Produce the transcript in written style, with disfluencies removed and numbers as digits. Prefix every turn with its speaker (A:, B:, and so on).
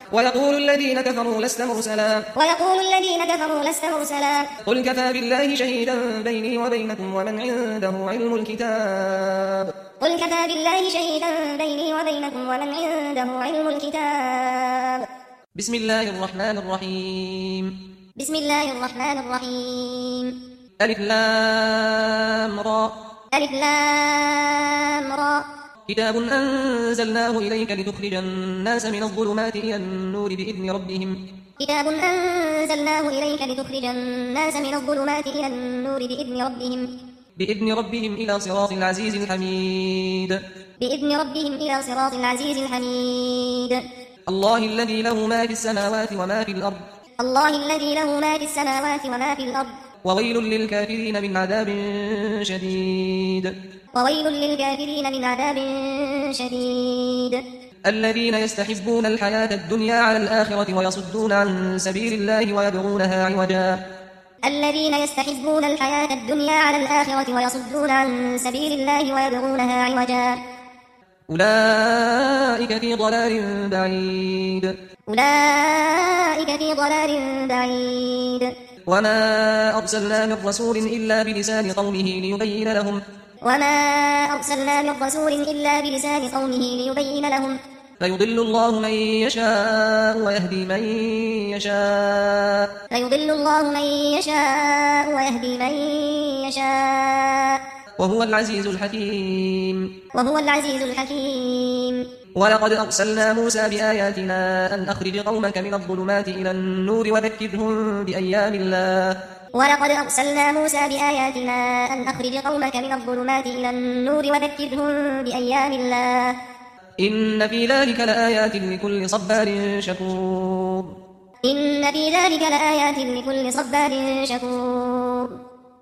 A: ويقول الذين كفروا لست مرسلا قل كفى بالله شهيدا بيني وبينكم ومن عنده علم الكتاب بسم الله الرحمن الرحيم ألف لام را كتاب أنزلناه إليك لتخرج الناس من الظلمات إلى النور بإذن ربهم إلى صراط العزيز الحميد الله الذي له ما في السماوات وما في الأرض وويل للكافرين من عذاب شديد الذين يستحبون الحياة الدنيا على الآخرة ويصدون عن سبيل الله ويبغونها عوجا أولئك في ضلال بعيد وما أرسلنا من رسول إلا بلسان قومه ليبين لهم فيضل الله من يشاء ويهدي من يشاء وهو العزيز الحكيم ولقد أرسلنا موسى بآياتنا أن أخرج قومك من الظلمات إلى النور وذكرهم بأيام الله إن في ذلك لآيات لكل صبار شكور